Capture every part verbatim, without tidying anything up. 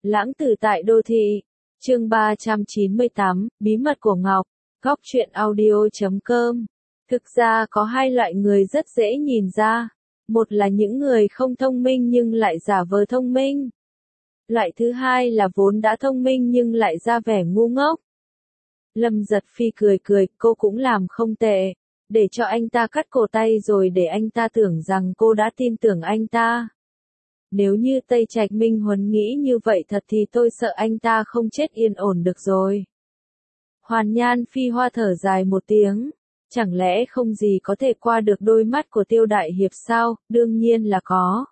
Lãng tử tại đô thị. Chương ba trăm chín mươi tám, bí mật của Ngọc. Góc truyện audio chấm com. Thực ra có hai loại người rất dễ nhìn ra. Một là những người không thông minh nhưng lại giả vờ thông minh. Loại thứ hai là vốn đã thông minh nhưng lại ra vẻ ngu ngốc. Lâm Giật Phi cười cười, cô cũng làm không tệ. Để cho anh ta cắt cổ tay rồi để anh ta tưởng rằng cô đã tin tưởng anh ta. Nếu như Tây Trạch Minh Huấn nghĩ như vậy thật thì tôi sợ anh ta không chết yên ổn được rồi. Hoàn Nhan Phi Hoa thở dài một tiếng. Chẳng lẽ không gì có thể qua được đôi mắt của Tiêu Đại Hiệp sao? Đương nhiên là có.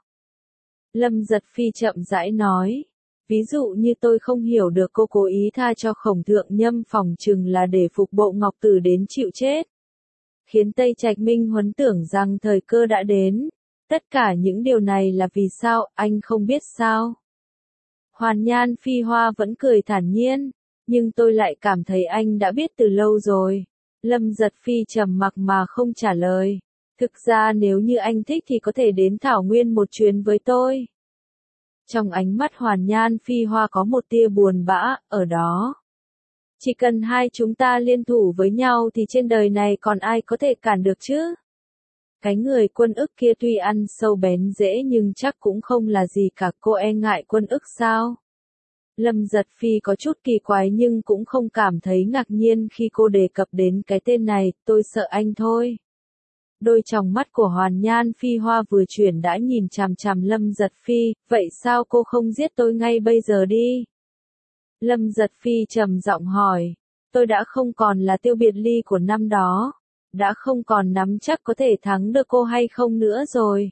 Lâm Giật Phi chậm rãi nói. Ví dụ như tôi không hiểu được cô cố ý tha cho Khổng Thượng Nhâm phòng chừng là để phục bộ Ngọc Tử đến chịu chết. Khiến Tây Trạch Minh Huấn tưởng rằng thời cơ đã đến. Tất cả những điều này là vì sao, anh không biết sao? Hoàn Nhan Phi Hoa vẫn cười thản nhiên, nhưng tôi lại cảm thấy anh đã biết từ lâu rồi. Lâm Giật Phi trầm mặc mà không trả lời. Thực ra nếu như anh thích thì có thể đến Thảo Nguyên một chuyến với tôi. Trong ánh mắt Hoàn Nhan Phi Hoa có một tia buồn bã, ở đó. Chỉ cần hai chúng ta liên thủ với nhau thì trên đời này còn ai có thể cản được chứ? Cái người Quân Ức kia tuy ăn sâu bén rễ nhưng chắc cũng không là gì cả, cô e ngại Quân Ức sao? Lâm Giật Phi có chút kỳ quái nhưng cũng không cảm thấy ngạc nhiên khi cô đề cập đến cái tên này, tôi sợ anh thôi. Đôi tròng mắt của Hoàn Nhan Phi Hoa vừa chuyển đã nhìn chằm chằm Lâm Giật Phi, vậy sao cô không giết tôi ngay bây giờ đi? Lâm Giật Phi trầm giọng hỏi, tôi đã không còn là Tiêu Biệt Ly của năm đó. Đã không còn nắm chắc có thể thắng được cô hay không nữa rồi.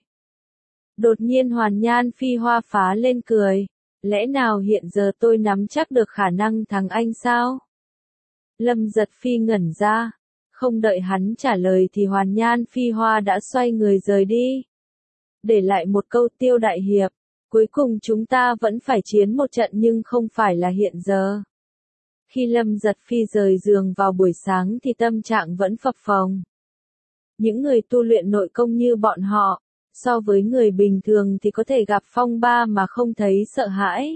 Đột nhiên Hoàn Nhan Phi Hoa phá lên cười. Lẽ nào hiện giờ tôi nắm chắc được khả năng thắng anh sao? Lâm Giật Phi ngẩn ra. Không đợi hắn trả lời thì Hoàn Nhan Phi Hoa đã xoay người rời đi. Để lại một câu Tiêu Đại Hiệp. Cuối cùng chúng ta vẫn phải chiến một trận nhưng không phải là hiện giờ. Khi Lâm Giật Phi rời giường vào buổi sáng thì tâm trạng vẫn phập phồng. Những người tu luyện nội công như bọn họ, so với người bình thường thì có thể gặp phong ba mà không thấy sợ hãi.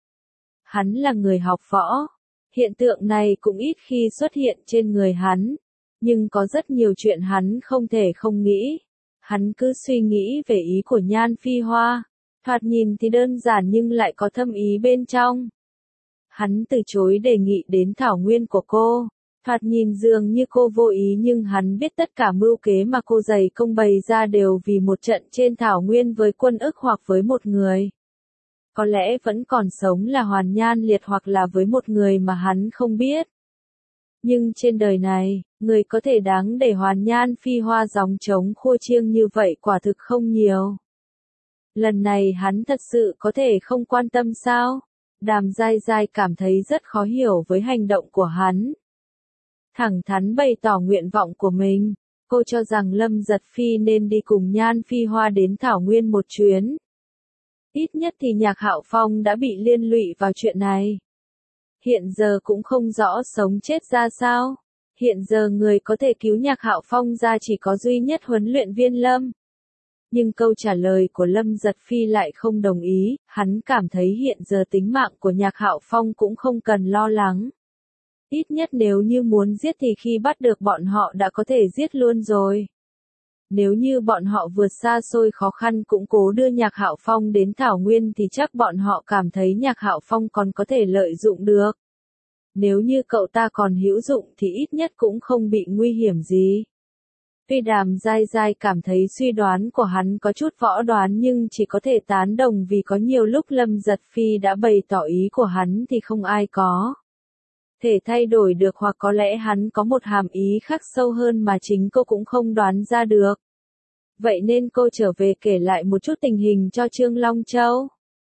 Hắn là người học võ. Hiện tượng này cũng ít khi xuất hiện trên người hắn. Nhưng có rất nhiều chuyện hắn không thể không nghĩ. Hắn cứ suy nghĩ về ý của Nhan Phi Hoa. Thoạt nhìn thì đơn giản nhưng lại có thâm ý bên trong. Hắn từ chối đề nghị đến Thảo Nguyên của cô. Thoạt nhìn dường như cô vô ý nhưng hắn biết tất cả mưu kế mà cô dày công bày ra đều vì một trận trên Thảo Nguyên với Quân Ức hoặc với một người. Có lẽ vẫn còn sống là Hoàn Nhan Liệt hoặc là với một người mà hắn không biết. Nhưng trên đời này, người có thể đáng để Hoàn Nhan Phi Hoa gióng trống khua chiêng như vậy quả thực không nhiều. Lần này hắn thật sự có thể không quan tâm sao? Đàm Giai Giai cảm thấy rất khó hiểu với hành động của hắn. Thẳng thắn bày tỏ nguyện vọng của mình, cô cho rằng Lâm Giật Phi nên đi cùng Nhan Phi Hoa đến Thảo Nguyên một chuyến. Ít nhất thì Nhạc Hạo Phong đã bị liên lụy vào chuyện này. Hiện giờ cũng không rõ sống chết ra sao. Hiện giờ người có thể cứu Nhạc Hạo Phong ra chỉ có duy nhất huấn luyện viên Lâm. Nhưng câu trả lời của Lâm Giật Phi lại không đồng ý, hắn cảm thấy hiện giờ tính mạng của Nhạc Hạo Phong cũng không cần lo lắng. Ít nhất nếu như muốn giết thì khi bắt được bọn họ đã có thể giết luôn rồi. Nếu như bọn họ vượt xa xôi khó khăn cũng cố đưa Nhạc Hạo Phong đến Thảo Nguyên thì chắc bọn họ cảm thấy Nhạc Hạo Phong còn có thể lợi dụng được. Nếu như cậu ta còn hữu dụng thì ít nhất cũng không bị nguy hiểm gì. Tuy Đàm Giai Giai cảm thấy suy đoán của hắn có chút võ đoán nhưng chỉ có thể tán đồng vì có nhiều lúc Lâm Giật Phi đã bày tỏ ý của hắn thì không ai có thể thay đổi được hoặc có lẽ hắn có một hàm ý khác sâu hơn mà chính cô cũng không đoán ra được. Vậy nên cô trở về kể lại một chút tình hình cho Trương Long Châu.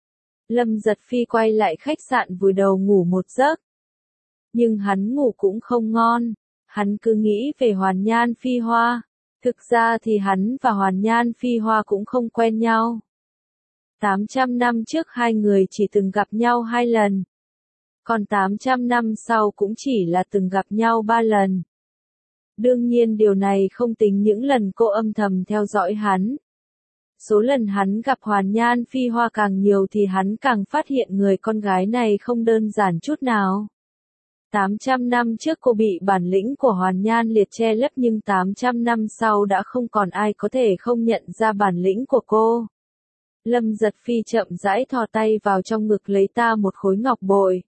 Lâm Giật Phi quay lại khách sạn vùi đầu ngủ một giấc. Nhưng hắn ngủ cũng không ngon. Hắn cứ nghĩ về Hoàn Nhan Phi Hoa. Thực ra thì hắn và Hoàn Nhan Phi Hoa cũng không quen nhau. tám trăm năm trước hai người chỉ từng gặp nhau hai lần. Còn tám trăm năm sau cũng chỉ là từng gặp nhau ba lần. Đương nhiên điều này không tính những lần cô âm thầm theo dõi hắn. Số lần hắn gặp Hoàn Nhan Phi Hoa càng nhiều thì hắn càng phát hiện người con gái này không đơn giản chút nào. tám trăm năm trước cô bị bản lĩnh của Hoàn Nhan liệt che lấp nhưng tám trăm năm sau đã không còn ai có thể không nhận ra bản lĩnh của cô. Lâm Giật Phi chậm rãi thò tay vào trong ngực lấy ta một khối ngọc bội.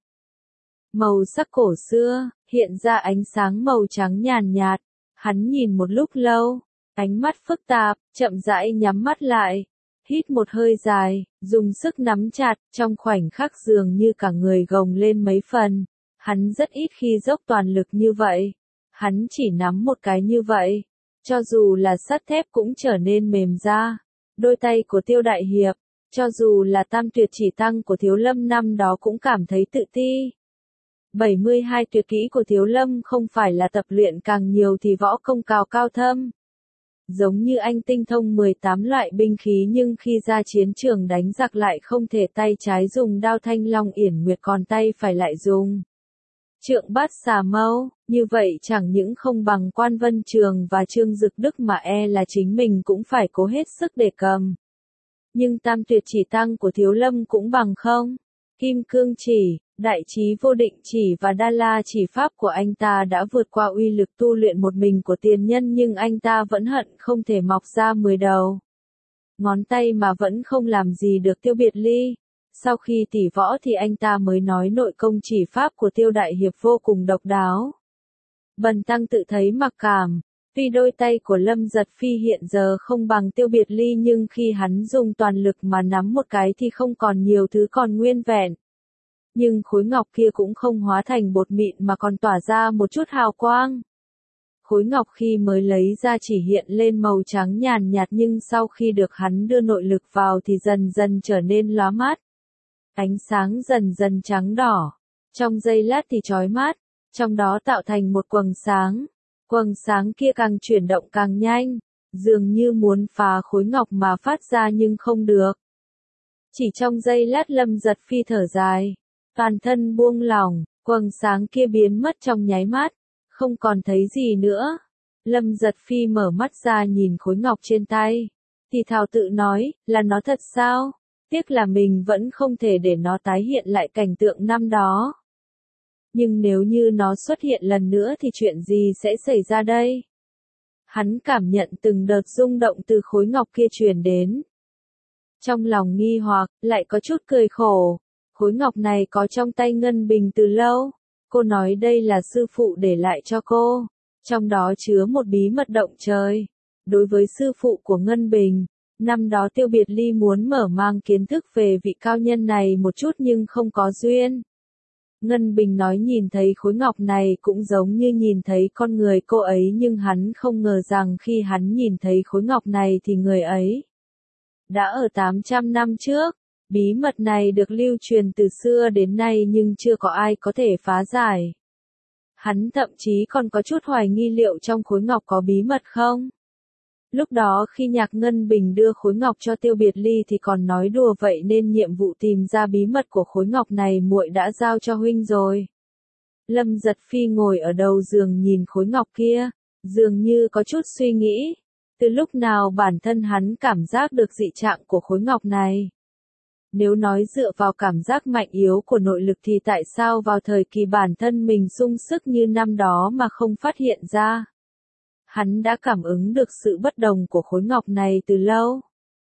Màu sắc cổ xưa, hiện ra ánh sáng màu trắng nhàn nhạt. Hắn nhìn một lúc lâu, ánh mắt phức tạp, chậm rãi nhắm mắt lại. Hít một hơi dài, dùng sức nắm chặt, trong khoảnh khắc dường như cả người gồng lên mấy phần. Hắn rất ít khi dốc toàn lực như vậy. Hắn chỉ nắm một cái như vậy. Cho dù là sắt thép cũng trở nên mềm ra. Đôi tay của Tiêu Đại Hiệp, cho dù là tam tuyệt chỉ tăng của Thiếu Lâm năm đó cũng cảm thấy tự ti. bảy mươi hai tuyệt kỹ của Thiếu Lâm không phải là tập luyện càng nhiều thì võ công cao cao thâm. Giống như anh tinh thông mười tám loại binh khí nhưng khi ra chiến trường đánh giặc lại không thể tay trái dùng đao Thanh Long Yển Nguyệt còn tay phải lại dùng Trượng Bát Xà Mâu, như vậy chẳng những không bằng Quan Vân Trường và Trương Dực Đức mà e là chính mình cũng phải cố hết sức để cầm. Nhưng tam tuyệt chỉ tăng của Thiếu Lâm cũng bằng không. Kim Cương Chỉ, Đại Chí Vô Định Chỉ và Đa La Chỉ pháp của anh ta đã vượt qua uy lực tu luyện một mình của tiền nhân nhưng anh ta vẫn hận không thể mọc ra mười đầu ngón tay mà vẫn không làm gì được Tiêu Biệt Ly. Sau khi tỉ võ thì anh ta mới nói nội công chỉ pháp của Tiêu Đại Hiệp vô cùng độc đáo. Bần tăng tự thấy mặc cảm, tuy đôi tay của Lâm Giật Phi hiện giờ không bằng Tiêu Biệt Ly nhưng khi hắn dùng toàn lực mà nắm một cái thì không còn nhiều thứ còn nguyên vẹn. Nhưng khối ngọc kia cũng không hóa thành bột mịn mà còn tỏa ra một chút hào quang. Khối ngọc khi mới lấy ra chỉ hiện lên màu trắng nhàn nhạt nhưng sau khi được hắn đưa nội lực vào thì dần dần trở nên lóa mắt. Ánh sáng dần dần trắng đỏ, trong giây lát thì chói mắt, trong đó tạo thành một quầng sáng. Quầng sáng kia càng chuyển động càng nhanh, dường như muốn phá khối ngọc mà phát ra nhưng không được. Chỉ trong giây lát Lâm Giật Phi thở dài, toàn thân buông lỏng, quầng sáng kia biến mất trong nháy mắt, không còn thấy gì nữa. Lâm Giật Phi mở mắt ra nhìn khối ngọc trên tay, thì thào tự nói, là nó thật sao? Tiếc là mình vẫn không thể để nó tái hiện lại cảnh tượng năm đó. Nhưng nếu như nó xuất hiện lần nữa thì chuyện gì sẽ xảy ra đây? Hắn cảm nhận từng đợt rung động từ khối ngọc kia truyền đến. Trong lòng nghi hoặc, lại có chút cười khổ. Khối ngọc này có trong tay Ngân Bình từ lâu. Cô nói đây là sư phụ để lại cho cô. Trong đó chứa một bí mật động trời. Đối với sư phụ của Ngân Bình, năm đó Tiêu Biệt Ly muốn mở mang kiến thức về vị cao nhân này một chút nhưng không có duyên. Ngân Bình nói nhìn thấy khối ngọc này cũng giống như nhìn thấy con người cô ấy nhưng hắn không ngờ rằng khi hắn nhìn thấy khối ngọc này thì người ấy đã ở tám trăm năm trước. Bí mật này được lưu truyền từ xưa đến nay nhưng chưa có ai có thể phá giải. Hắn thậm chí còn có chút hoài nghi liệu trong khối ngọc có bí mật không? Lúc đó khi Nhạc Ngân Bình đưa khối ngọc cho Tiêu Biệt Ly thì còn nói đùa vậy nên nhiệm vụ tìm ra bí mật của khối ngọc này muội đã giao cho huynh rồi. Lâm Giật Phi ngồi ở đầu giường nhìn khối ngọc kia, dường như có chút suy nghĩ. Từ lúc nào bản thân hắn cảm giác được dị trạng của khối ngọc này? Nếu nói dựa vào cảm giác mạnh yếu của nội lực thì tại sao vào thời kỳ bản thân mình sung sức như năm đó mà không phát hiện ra? Hắn đã cảm ứng được sự bất đồng của khối ngọc này từ lâu.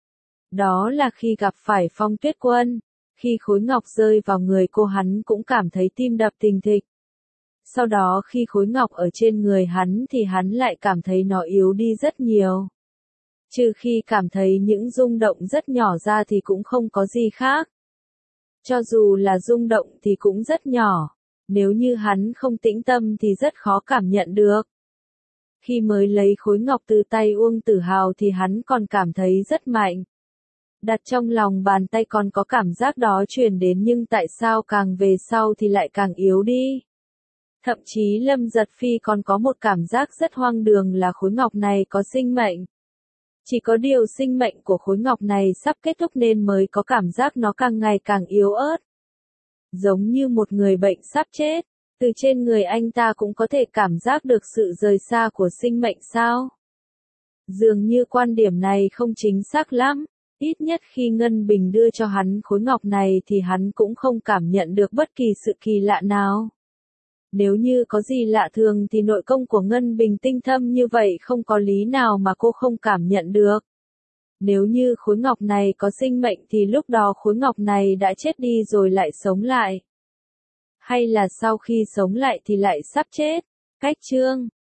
Đó là khi gặp phải Phong Tuyết Quân, khi khối ngọc rơi vào người cô hắn cũng cảm thấy tim đập thình thịch. Sau đó khi khối ngọc ở trên người hắn thì hắn lại cảm thấy nó yếu đi rất nhiều. Trừ khi cảm thấy những rung động rất nhỏ ra thì cũng không có gì khác. Cho dù là rung động thì cũng rất nhỏ, nếu như hắn không tĩnh tâm thì rất khó cảm nhận được. Khi mới lấy khối ngọc từ tay Uông Tử Hào thì hắn còn cảm thấy rất mạnh. Đặt trong lòng bàn tay còn có cảm giác đó truyền đến nhưng tại sao càng về sau thì lại càng yếu đi. Thậm chí Lâm Giật Phi còn có một cảm giác rất hoang đường là khối ngọc này có sinh mệnh. Chỉ có điều sinh mệnh của khối ngọc này sắp kết thúc nên mới có cảm giác nó càng ngày càng yếu ớt. Giống như một người bệnh sắp chết, từ trên người anh ta cũng có thể cảm giác được sự rời xa của sinh mệnh sao? Dường như quan điểm này không chính xác lắm, ít nhất khi Ngân Bình đưa cho hắn khối ngọc này thì hắn cũng không cảm nhận được bất kỳ sự kỳ lạ nào. Nếu như có gì lạ thường thì nội công của Ngân Bình tinh thâm như vậy không có lý nào mà cô không cảm nhận được. Nếu như khối ngọc này có sinh mệnh thì lúc đó khối ngọc này đã chết đi rồi lại sống lại. Hay là sau khi sống lại thì lại sắp chết. Cách chương